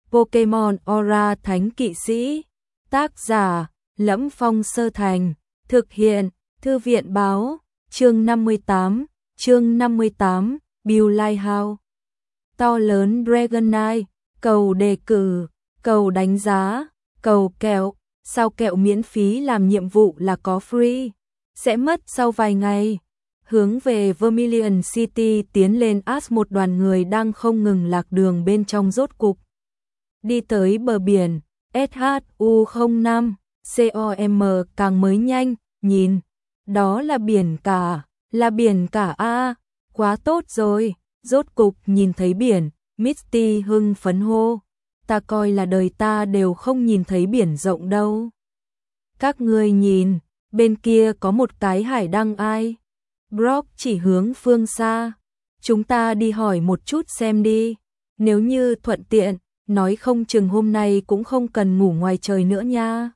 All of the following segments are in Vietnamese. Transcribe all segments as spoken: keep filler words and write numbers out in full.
Pokemon Aura Thánh Kỵ Sĩ. Tác giả: Lẫm Phong Sơ Thành. Thực hiện: Thư viện báo. Chương năm mươi tám. Chương năm mươi tám. Build Lighthouse. To lớn Dragonite. Cầu đề cử, cầu đánh giá, cầu kẹo. Sao kẹo miễn phí làm nhiệm vụ là có free. Sẽ mất sau vài ngày. Hướng về Vermilion City tiến lên Ash, một đoàn người đang không ngừng lạc đường bên trong rốt cục. Đi tới bờ biển, S H U không năm, C O M càng mới nhanh, nhìn. Đó là biển cả, là biển cả a, quá tốt rồi, rốt cục nhìn thấy biển, Misty hưng phấn hô. Ta coi là đời ta đều không nhìn thấy biển rộng đâu. Các ngươi nhìn, bên kia có một cái hải đăng ai? Brock chỉ hướng phương xa. Chúng ta đi hỏi một chút xem đi. Nếu như thuận tiện, nói không chừng hôm nay cũng không cần ngủ ngoài trời nữa nha.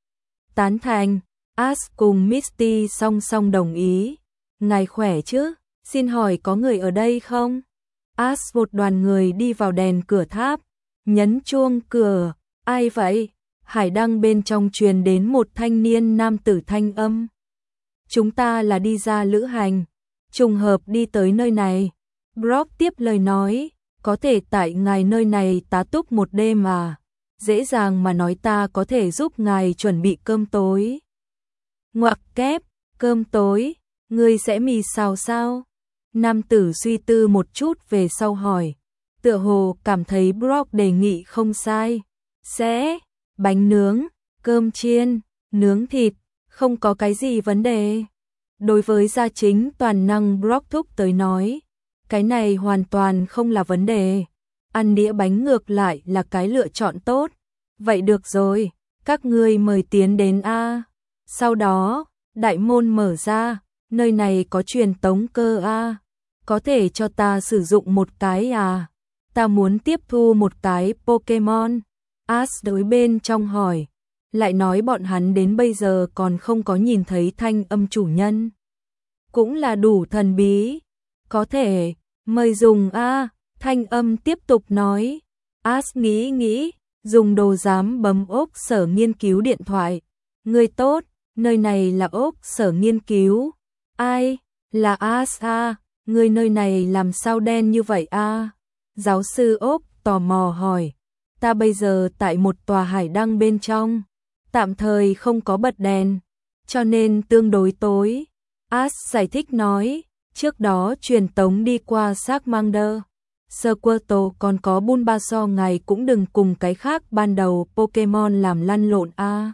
Tán thành, Ash cùng Misty song song đồng ý. Ngài khỏe chứ? Xin hỏi có người ở đây không? Ash một đoàn người đi vào đèn cửa tháp, nhấn chuông cửa. Ai vậy? Hải đăng bên trong truyền đến một thanh niên nam tử thanh âm. Chúng ta là đi ra lữ hành, trùng hợp đi tới nơi này. Brock tiếp lời nói, có thể tại ngài nơi này tá túc một đêm à? Dễ dàng mà nói, ta có thể giúp ngài chuẩn bị cơm tối. Ngoặc kép, cơm tối, ngươi sẽ mì xào sao? Nam tử suy tư một chút về sau hỏi, tựa hồ cảm thấy Brock đề nghị không sai. Sẽ, bánh nướng, cơm chiên, nướng thịt, không có cái gì vấn đề. Đối với gia chính toàn năng Brock thúc tới nói, cái này hoàn toàn không là vấn đề. Ăn đĩa bánh ngược lại là cái lựa chọn tốt. Vậy được rồi, các ngươi mời tiến đến a. Sau đó, đại môn mở ra, nơi này có truyền tống cơ a. Có thể cho ta sử dụng một cái à? Ta muốn tiếp thu một cái Pokemon. Ash đối bên trong hỏi, lại nói bọn hắn đến bây giờ còn không có nhìn thấy thanh âm chủ nhân. Cũng là đủ thần bí. Có thể, mời dùng a. Thanh âm tiếp tục nói. Ash nghĩ nghĩ, dùng đồ giám bấm ốc sở nghiên cứu điện thoại. Người tốt, nơi này là ốc sở nghiên cứu. Ai? Là Ash a. Người nơi này làm sao đen như vậy a? Giáo sư ốc tò mò hỏi. Ta bây giờ tại một tòa hải đăng bên trong, tạm thời không có bật đèn, cho nên tương đối tối. Ash giải thích nói, trước đó truyền tống đi qua Charmander, Squirtle còn có Bulbasaur, ngài cũng đừng cùng cái khác ban đầu Pokemon làm lăn lộn a.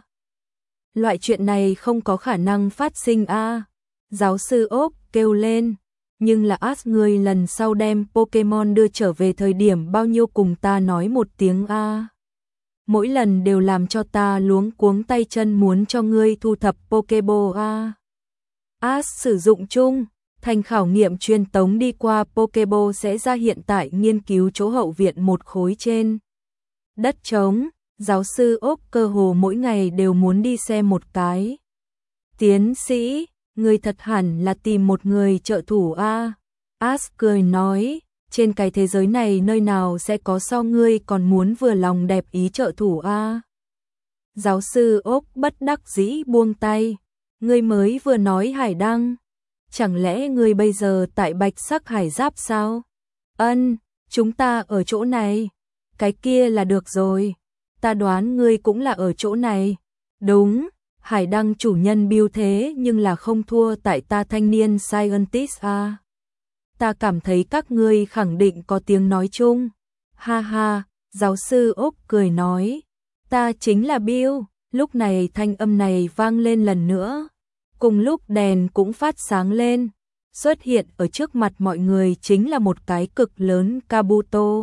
Loại chuyện này không có khả năng phát sinh a. Giáo sư ốc kêu lên. Nhưng là Ash, người lần sau đem Pokemon đưa trở về thời điểm bao nhiêu cùng ta nói một tiếng a. Mỗi lần đều làm cho ta luống cuống tay chân muốn cho ngươi thu thập Pokeball a. Ash sử dụng chung, thành khảo nghiệm truyền tống đi qua Pokeball sẽ ra hiện tại nghiên cứu chỗ hậu viện một khối trên đất trống. Giáo sư ốc cơ hồ mỗi ngày đều muốn đi xem một cái. Tiến sĩ, người thật hẳn là tìm một người trợ thủ a. Ash cười nói, trên cái thế giới này nơi nào sẽ có so ngươi còn muốn vừa lòng đẹp ý trợ thủ a. Giáo sư ốc bất đắc dĩ buông tay, ngươi mới vừa nói hải đăng, chẳng lẽ ngươi bây giờ tại Bạch Sắc Hải Giáp sao? Ân, chúng ta ở chỗ này, cái kia là được rồi, ta đoán ngươi cũng là ở chỗ này. Đúng. Hải đăng chủ nhân biêu thế nhưng là không thua tại ta thanh niên scientist a. Ta cảm thấy các ngươi khẳng định có tiếng nói chung. Ha ha, giáo sư ốc cười nói, ta chính là Bill. Lúc này thanh âm này vang lên lần nữa. Cùng lúc đèn cũng phát sáng lên. Xuất hiện ở trước mặt mọi người chính là một cái cực lớn Kabuto.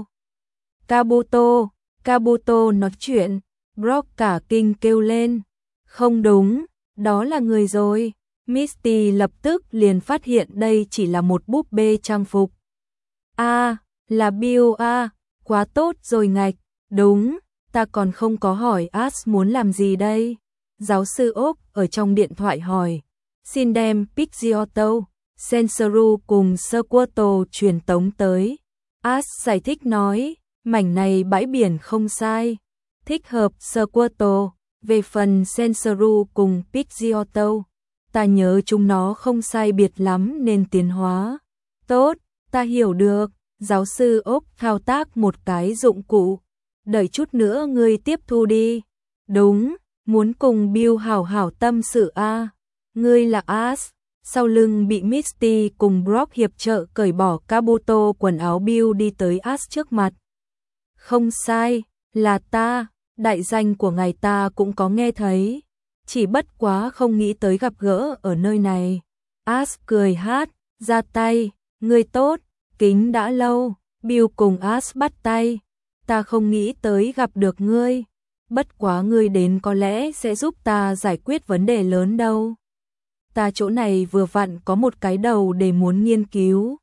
Kabuto, Kabuto nói chuyện. Brock cả kinh kêu lên. Không đúng, đó là người rồi. Misty lập tức liền phát hiện đây chỉ là một búp bê trang phục. A, à, là Bill a, à, quá tốt rồi ngạch. Đúng, ta còn không có hỏi Ash muốn làm gì đây. Giáo sư ốc ở trong điện thoại hỏi, xin đem Pidgeotto, Sensoru cùng Squirtle truyền tống tới. Ash giải thích nói, Mảnh này bãi biển không sai, thích hợp Squirtle. Về phần Sensoru cùng Pidgeotto, ta nhớ chúng nó không sai biệt lắm nên tiến hóa. Tốt, ta hiểu được. Giáo sư Ốc thao tác một cái dụng cụ. Đợi chút nữa ngươi tiếp thu đi. Đúng, muốn cùng Bill hảo hảo tâm sự a. À. Ngươi là Ash. Sau lưng bị Misty cùng Brock hiệp trợ cởi bỏ Kabuto quần áo, Bill đi tới Ash trước mặt. Không sai, là ta, đại danh của ngài ta cũng có nghe thấy. Chỉ bất quá không nghĩ tới gặp gỡ ở nơi này. Ash cười hát, ra tay, ngươi tốt, kính đã lâu. Bill cùng Ash bắt tay. Ta không nghĩ tới gặp được ngươi. Bất quá ngươi đến có lẽ sẽ giúp ta giải quyết vấn đề lớn đâu. Ta chỗ này vừa vặn có một cái đầu để muốn nghiên cứu.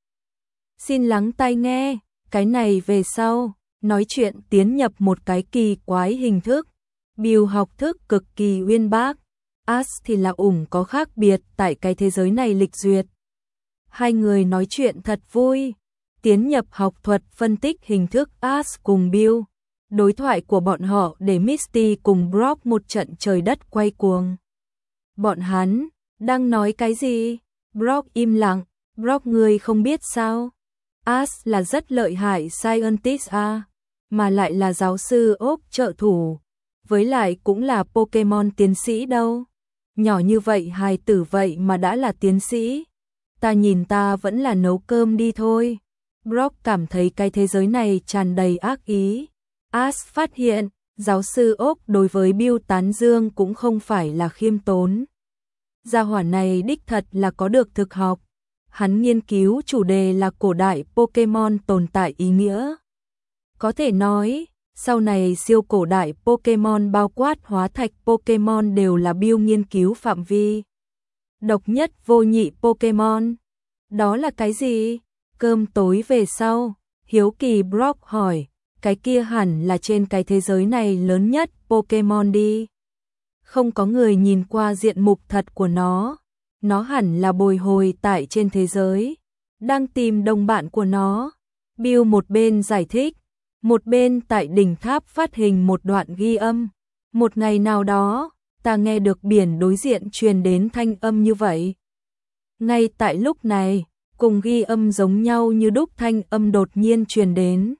Xin lắng tai nghe, cái này về sau, nói chuyện tiến nhập một cái kỳ quái hình thức. Bill học thức cực kỳ uyên bác, Ash thì là ủng có khác biệt tại cái thế giới này lịch duyệt. Hai người nói chuyện thật vui, tiến nhập học thuật phân tích hình thức Ash cùng Bill. Đối thoại của bọn họ để Misty cùng Brock một trận trời đất quay cuồng. Bọn hắn đang nói cái gì? Brock im lặng. Brock, ngươi không biết sao? Ash là rất lợi hại scientist a, mà lại là giáo sư Ốc trợ thủ, với lại cũng là Pokemon tiến sĩ đâu. Nhỏ như vậy hài tử vậy mà đã là tiến sĩ. Ta nhìn ta vẫn là nấu cơm đi thôi. Brock cảm thấy cái thế giới này tràn đầy ác ý. Ash phát hiện, giáo sư Ốc đối với Bill tán dương cũng không phải là khiêm tốn. Gia hỏa này đích thật là có được thực học. Hắn nghiên cứu chủ đề là cổ đại Pokemon tồn tại ý nghĩa. Có thể nói, sau này siêu cổ đại Pokemon bao quát hóa thạch Pokemon đều là Bill nghiên cứu phạm vi. Độc nhất vô nhị Pokemon. Đó là cái gì? Cơm tối về sau, hiếu kỳ Brock hỏi, cái kia hẳn là trên cái thế giới này lớn nhất Pokemon đi. Không có người nhìn qua diện mục thật của nó. Nó hẳn là bồi hồi tại trên thế giới, đang tìm đồng bạn của nó. Bill một bên giải thích, một bên tại đỉnh tháp phát hình một đoạn ghi âm. Một ngày nào đó, ta nghe được biển đối diện truyền đến thanh âm như vậy. Ngay tại lúc này, cùng ghi âm giống nhau như đúc thanh âm đột nhiên truyền đến.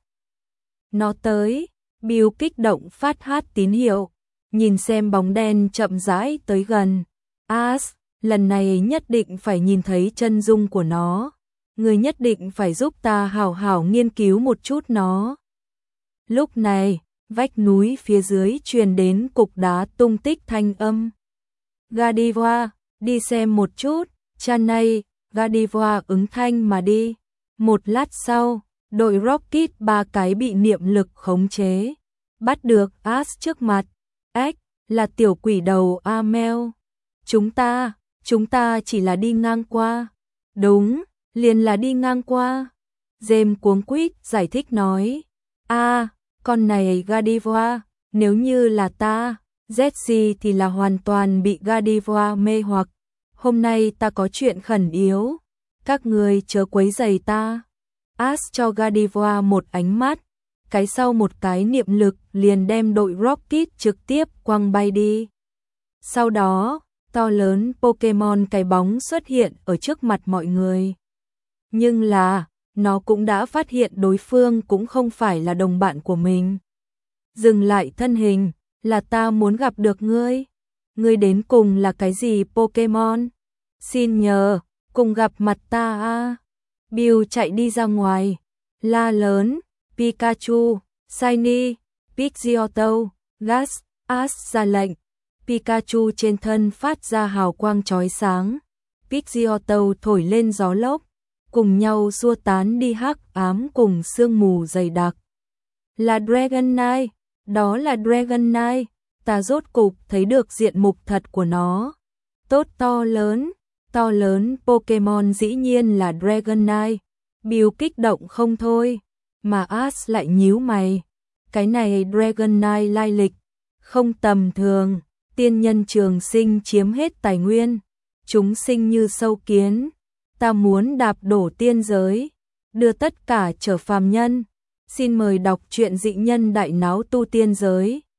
Nó tới, Bill kích động phát hát tín hiệu, nhìn xem bóng đen chậm rãi tới gần. Ash, lần này nhất định phải nhìn thấy chân dung của nó. Người nhất định phải giúp ta hảo hảo nghiên cứu một chút nó. Lúc này, vách núi phía dưới truyền đến cục đá tung tích thanh âm. Gardevoir, đi xem một chút. Chanay, Gardevoir ứng thanh mà đi. Một lát sau, đội Rocket ba cái bị niệm lực khống chế. Bắt được Ash trước mặt. Ếch, là tiểu quỷ đầu Amel. Chúng ta, chúng ta chỉ là đi ngang qua. Đúng, liền là đi ngang qua. James cuống quýt giải thích nói. a à, con này Gardevoir, nếu như là ta, Jessie thì là hoàn toàn bị Gardevoir mê hoặc. Hôm nay ta có chuyện khẩn yếu, các người chớ quấy rầy ta. Ash cho Gardevoir một ánh mắt, cái sau một cái niệm lực liền đem đội Rocket trực tiếp quăng bay đi. Sau đó, to lớn Pokemon cái bóng xuất hiện ở trước mặt mọi người. Nhưng là, nó cũng đã phát hiện đối phương cũng không phải là đồng bạn của mình. Dừng lại thân hình, là ta muốn gặp được ngươi. Ngươi đến cùng là cái gì Pokemon? Xin nhờ, cùng gặp mặt ta a. Bill chạy đi ra ngoài, la lớn, Pikachu, Shiny, Pidgeotto, Gas, Ash ra lệnh. Pikachu trên thân phát ra hào quang chói sáng. Pidgeotto thổi lên gió lốc, cùng nhau xua tán đi hắc ám cùng sương mù dày đặc. Là Dragonite, đó là Dragonite, ta rốt cục thấy được diện mục thật của nó. Tốt, to lớn, to lớn Pokemon dĩ nhiên là Dragonite. Bill kích động không thôi, mà Ash lại nhíu mày. Cái này Dragonite lai lịch không tầm thường, tiên nhân trường sinh chiếm hết tài nguyên, chúng sinh như sâu kiến. Ta muốn đạp đổ tiên giới, đưa tất cả trở phàm nhân. Xin mời đọc truyện Dị nhân đại náo tu tiên giới.